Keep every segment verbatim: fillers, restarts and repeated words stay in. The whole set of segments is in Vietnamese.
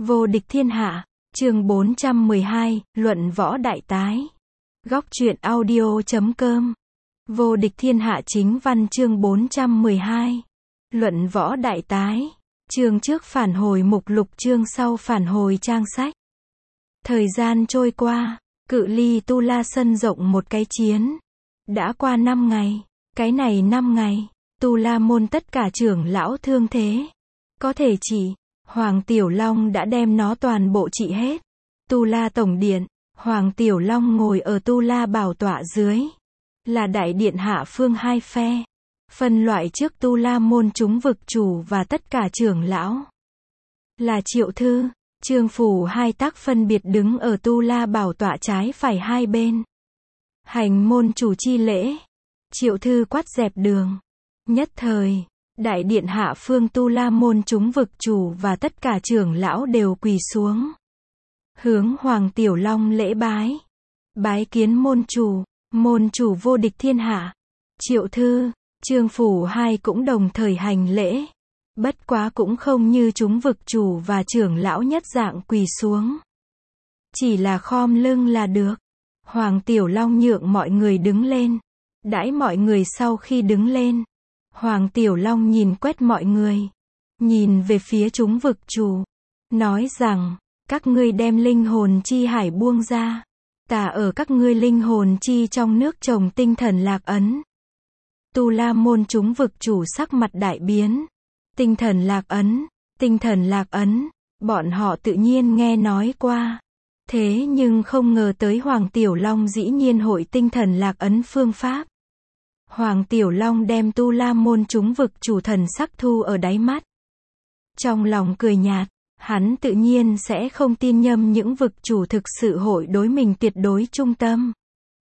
Vô địch thiên hạ, chương bốn trăm mười hai, luận võ đại tái. Góc truyện audio chấm com. Vô địch thiên hạ chính văn chương bốn trăm mười hai. Luận võ đại tái. Chương trước phản hồi mục lục, chương sau phản hồi trang sách. Thời gian trôi qua, cự ly Tu La sân rộng một cái chiến. Đã qua năm ngày. Cái này năm ngày, Tu La môn tất cả trưởng lão thương thế. Có thể chỉ, Hoàng Tiểu Long đã đem nó toàn bộ trị hết. Tu La tổng điện, Hoàng Tiểu Long ngồi ở Tu La bảo tọa dưới. Là đại điện hạ phương hai phe. Phân loại trước Tu La môn chúng vực chủ và tất cả trưởng lão. Là Triệu Thư, Trương Phủ hai tác phân biệt đứng ở Tu La bảo tọa trái phải hai bên. Hành môn chủ chi lễ. Triệu Thư quát dẹp đường. Nhất thời, đại điện hạ phương Tu La môn chúng vực chủ và tất cả trưởng lão đều quỳ xuống. Hướng Hoàng Tiểu Long lễ bái. Bái kiến môn chủ, môn chủ vô địch thiên hạ. Triệu Thư, Trương Phủ hai cũng đồng thời hành lễ. Bất quá cũng không như chúng vực chủ và trưởng lão nhất dạng quỳ xuống. Chỉ là khom lưng là được. Hoàng Tiểu Long nhượng mọi người đứng lên. Đãi mọi người sau khi đứng lên, Hoàng Tiểu Long nhìn quét mọi người, nhìn về phía chúng vực chủ, nói rằng, các ngươi đem linh hồn chi hải buông ra, ta ở các ngươi linh hồn chi trong nước trồng tinh thần lạc ấn. Tu La môn chúng vực chủ sắc mặt đại biến. Tinh thần lạc ấn, tinh thần lạc ấn, bọn họ tự nhiên nghe nói qua. Thế nhưng không ngờ tới Hoàng Tiểu Long dĩ nhiên hội tinh thần lạc ấn phương pháp. Hoàng Tiểu Long đem Tu La môn chúng vực chủ thần sắc thu ở đáy mắt. Trong lòng cười nhạt, hắn tự nhiên sẽ không tin nhầm những vực chủ thực sự hội đối mình tuyệt đối trung tâm.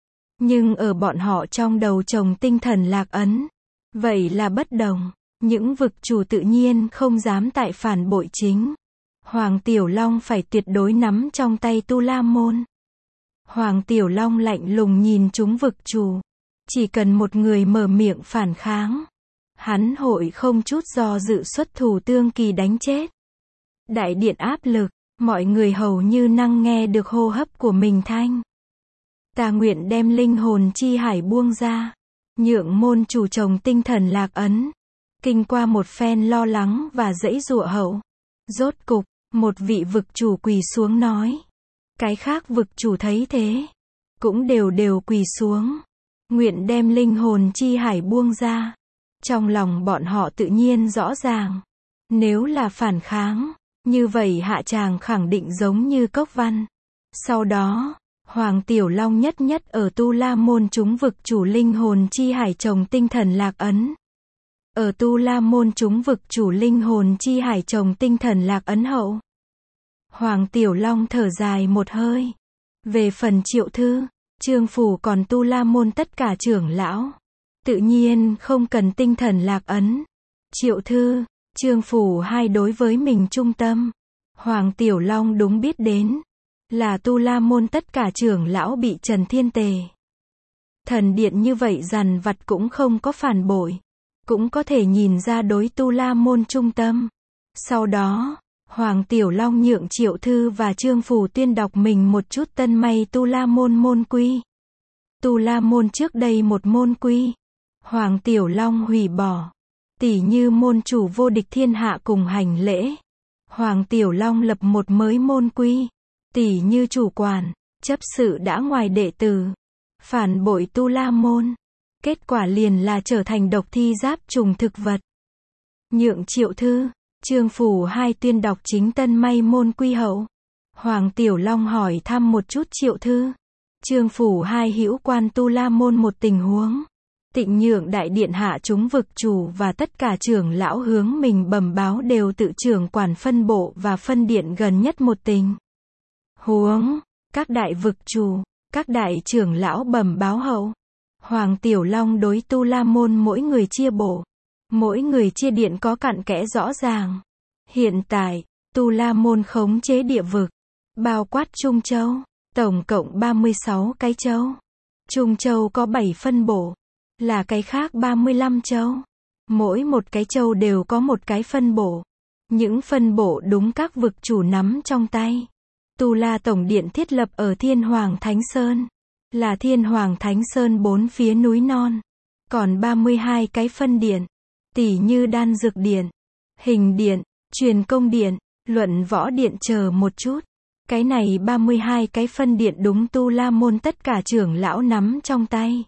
Nhưng ở bọn họ trong đầu trồng tinh thần lạc ấn. Vậy là bất đồng, những vực chủ tự nhiên không dám tại phản bội chính. Hoàng Tiểu Long phải tuyệt đối nắm trong tay Tu La môn. Hoàng Tiểu Long lạnh lùng nhìn chúng vực chủ. Chỉ cần một người mở miệng phản kháng, hắn hội không chút do dự xuất thủ tương kỳ đánh chết. Đại điện áp lực, mọi người hầu như năng nghe được hô hấp của mình thanh. Ta nguyện đem linh hồn chi hải buông ra, nhượng môn chủ trồng tinh thần lạc ấn. Kinh qua một phen lo lắng và dãy dụa hậu, rốt cục, một vị vực chủ quỳ xuống nói. Cái khác vực chủ thấy thế, cũng đều đều quỳ xuống. Nguyện đem linh hồn chi hải buông ra. Trong lòng bọn họ tự nhiên rõ ràng. Nếu là phản kháng, như vậy hạ tràng khẳng định giống như Cốc Văn. Sau đó, Hoàng Tiểu Long nhất nhất ở Tu La môn chúng vực chủ linh hồn chi hải trồng tinh thần lạc ấn. Ở Tu La môn chúng vực chủ linh hồn chi hải trồng tinh thần lạc ấn hậu, Hoàng Tiểu Long thở dài một hơi. Về phần Triệu Thư, Trương Phủ còn Tu La môn tất cả trưởng lão, tự nhiên không cần tinh thần lạc ấn. Triệu Thư, Trương Phủ hai đối với mình trung tâm. Hoàng Tiểu Long đúng biết đến, là Tu La môn tất cả trưởng lão bị Trần Thiên Tề. Thần điện như vậy dằn vặt cũng không có phản bội, cũng có thể nhìn ra đối Tu La môn trung tâm. Sau đó, Hoàng Tiểu Long nhượng Triệu Thư và Trương Phủ tuyên đọc mình một chút tân may Tu La môn môn quy. Tu La môn trước đây một môn quy, Hoàng Tiểu Long hủy bỏ. Tỷ như môn chủ vô địch thiên hạ cùng hành lễ, Hoàng Tiểu Long lập một mới môn quy. Tỷ như chủ quản, chấp sự đã ngoài đệ tử, phản bội Tu La môn. Kết quả liền là trở thành độc thi giáp trùng thực vật. Nhượng Triệu Thư, Trương Phủ hai tuyên đọc chính tân may môn quy hậu. Hoàng Tiểu Long hỏi thăm một chút Triệu Thư, Trương Phủ hai hữu quan Tu La môn một tình huống. Tịnh nhượng đại điện hạ chúng vực chủ và tất cả trưởng lão hướng mình bẩm báo đều tự trưởng quản phân bộ và phân điện gần nhất một tình huống. Các đại vực chủ, các đại trưởng lão bẩm báo hậu, Hoàng Tiểu Long đối Tu La môn mỗi người chia bộ, mỗi người chia điện có cặn kẽ rõ ràng. Hiện tại, Tu La môn khống chế địa vực, bao quát Trung Châu, tổng cộng ba mươi sáu cái châu. Trung Châu có bảy phân bộ, là cái khác ba mươi lăm châu. Mỗi một cái châu đều có một cái phân bộ. Những phân bộ đúng các vực chủ nắm trong tay. Tu La Tổng Điện thiết lập ở Thiên Hoàng Thánh Sơn. Là Thiên Hoàng Thánh Sơn bốn phía núi non. Còn ba mươi hai cái phân điện. Tỉ như Đan Dược Điện, Hình Điện, Truyền Công Điện, Luận Võ Điện chờ một chút. Cái này ba mươi hai cái phân điện đúng Tu La Môn tất cả trưởng lão nắm trong tay.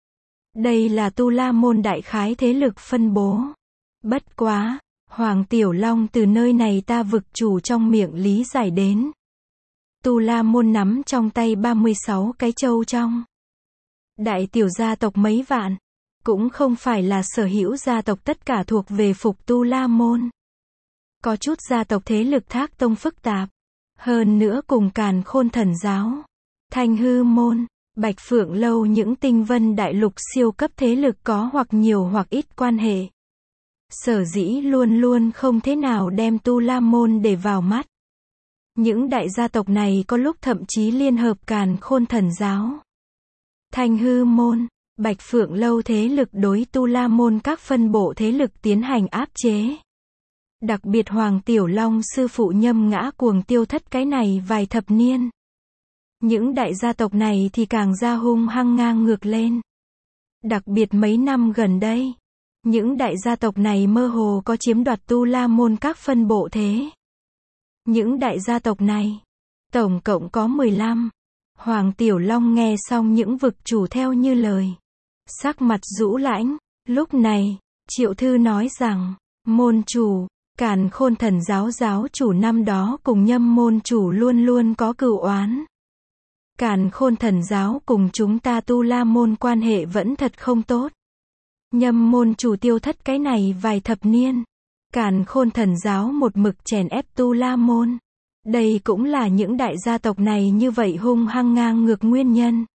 Đây là Tu La Môn đại khái thế lực phân bố. Bất quá, Hoàng Tiểu Long từ nơi này ta vực chủ trong miệng lý giải đến. Tu La Môn nắm trong tay ba mươi sáu cái châu trong. Đại tiểu gia tộc mấy vạn. Cũng không phải là sở hữu gia tộc tất cả thuộc về phục Tu La Môn. Có chút gia tộc thế lực thác tông phức tạp. Hơn nữa cùng Càn Khôn Thần Giáo, Thanh Hư Môn, Bạch Phượng Lâu những tinh vân đại lục siêu cấp thế lực có hoặc nhiều hoặc ít quan hệ. Sở dĩ luôn luôn không thế nào đem Tu La Môn để vào mắt. Những đại gia tộc này có lúc thậm chí liên hợp Càn Khôn Thần Giáo, Thanh Hư Môn, Bạch Phượng Lâu thế lực đối Tu La Môn các phân bộ thế lực tiến hành áp chế. Đặc biệt Hoàng Tiểu Long sư phụ nhâm ngã cuồng tiêu thất cái này vài thập niên. Những đại gia tộc này thì càng ra hung hăng ngang ngược lên. Đặc biệt mấy năm gần đây, những đại gia tộc này mơ hồ có chiếm đoạt Tu La Môn các phân bộ thế. Những đại gia tộc này, tổng cộng có mười lăm. Hoàng Tiểu Long nghe xong những vực chủ theo như lời. Sắc mặt rũ lãnh, lúc này, Triệu Thư nói rằng, môn chủ, Càn Khôn Thần Giáo giáo chủ năm đó cùng Nhâm môn chủ luôn luôn có cừu oán. Càn Khôn Thần Giáo cùng chúng ta Tu La Môn quan hệ vẫn thật không tốt. Nhâm môn chủ tiêu thất cái này vài thập niên. Càn Khôn Thần Giáo một mực chèn ép Tu La Môn. Đây cũng là những đại gia tộc này như vậy hung hăng ngang ngược nguyên nhân.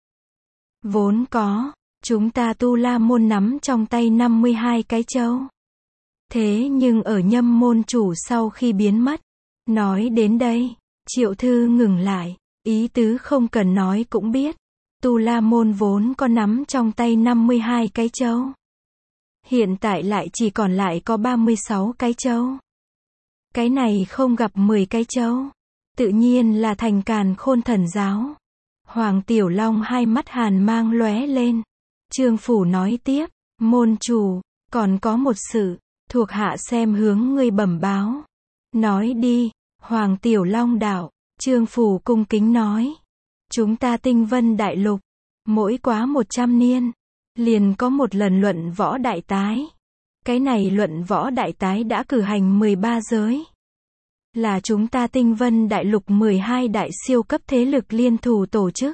Vốn có, chúng ta Tu La Môn nắm trong tay năm mươi hai cái châu. Thế nhưng ở Nhâm môn chủ sau khi biến mất. Nói đến đây, Triệu Thư ngừng lại, ý tứ không cần nói cũng biết. Tu La Môn vốn có nắm trong tay năm mươi hai cái châu. Hiện tại lại chỉ còn lại có ba mươi sáu cái châu. Cái này không gặp mười cái châu. Tự nhiên là thành Càn Khôn Thần Giáo. Hoàng Tiểu Long hai mắt hàn mang lóe lên. Trương Phủ nói tiếp, môn chủ, còn có một sự, thuộc hạ xem hướng ngươi bẩm báo. Nói đi, Hoàng Tiểu Long đạo, Trương Phủ cung kính nói. Chúng ta Tinh Vân Đại Lục, mỗi quá một trăm niên, liền có một lần luận võ đại tái. Cái này luận võ đại tái đã cử hành mười ba giới. Là chúng ta Tinh Vân Đại Lục mười hai đại siêu cấp thế lực liên thủ tổ chức.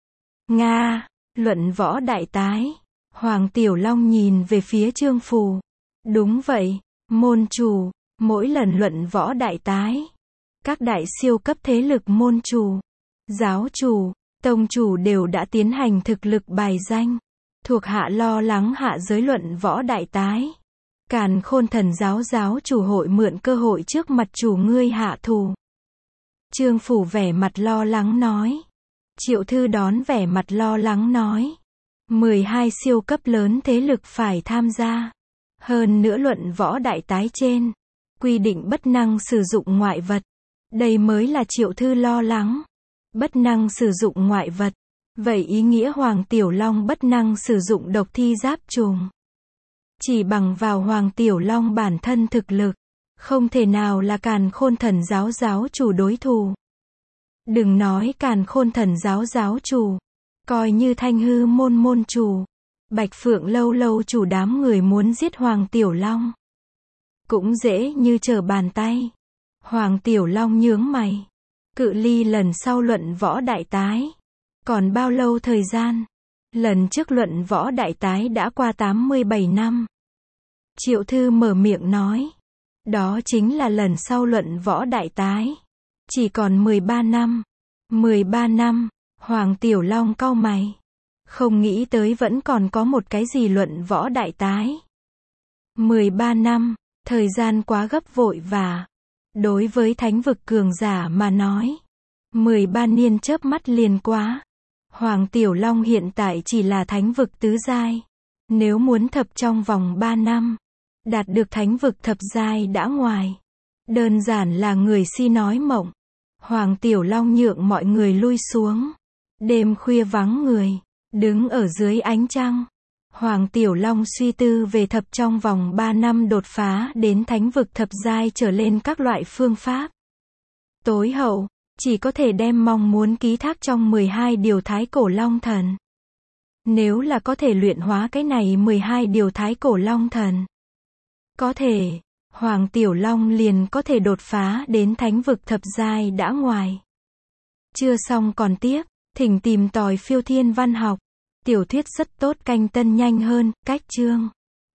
Nga, luận võ đại tái. Hoàng Tiểu Long nhìn về phía Trương Phủ. Đúng vậy, môn chủ, mỗi lần luận võ đại tái. Các đại siêu cấp thế lực môn chủ, giáo chủ, tông chủ đều đã tiến hành thực lực bài danh. Thuộc hạ lo lắng hạ giới luận võ đại tái. Càn Khôn Thần Giáo giáo chủ hội mượn cơ hội trước mặt chủ ngươi hạ thù. Trương Phủ vẻ mặt lo lắng nói. Triệu Thư đón vẻ mặt lo lắng nói. mười hai siêu cấp lớn thế lực phải tham gia. Hơn nữa luận võ đại tái trên. Quy định bất năng sử dụng ngoại vật. Đây mới là Triệu Thư lo lắng. Bất năng sử dụng ngoại vật. Vậy ý nghĩa Hoàng Tiểu Long bất năng sử dụng độc thi giáp trùng. Chỉ bằng vào Hoàng Tiểu Long bản thân thực lực, không thể nào là Càn Khôn Thần Giáo giáo chủ đối thủ. Đừng nói Càn Khôn Thần Giáo giáo chủ, coi như Thanh Hư Môn môn chủ, Bạch Phượng Lâu lâu chủ đám người muốn giết Hoàng Tiểu Long. Cũng dễ như trở bàn tay. Hoàng Tiểu Long nhướng mày. Cự ly lần sau luận võ đại tái. Còn bao lâu thời gian? Lần trước luận võ đại tái đã qua tám mươi bảy năm. Triệu Thư mở miệng nói. Đó chính là lần sau luận võ đại tái. Chỉ còn mười ba năm. mười ba năm, Hoàng Tiểu Long cau mày. Không nghĩ tới vẫn còn có một cái gì luận võ đại tái. mười ba năm, thời gian quá gấp vội và. Đối với thánh vực cường giả mà nói. mười ba niên chớp mắt liền quá. Hoàng Tiểu Long hiện tại chỉ là thánh vực tứ giai. Nếu muốn thập trong vòng ba năm, đạt được thánh vực thập giai đã ngoài. Đơn giản là người si nói mộng. Hoàng Tiểu Long nhượng mọi người lui xuống. Đêm khuya vắng người, đứng ở dưới ánh trăng. Hoàng Tiểu Long suy tư về thập trong vòng ba năm đột phá đến thánh vực thập giai trở lên các loại phương pháp. Tối hậu, chỉ có thể đem mong muốn ký thác trong mười hai điều thái cổ long thần. Nếu là có thể luyện hóa cái này mười hai điều thái cổ long thần. Có thể, Hoàng Tiểu Long liền có thể đột phá đến thánh vực thập giai đã ngoài. Chưa xong còn tiếp, thỉnh tìm tòi phiêu thiên văn học. Tiểu thuyết rất tốt canh tân nhanh hơn, cách chương.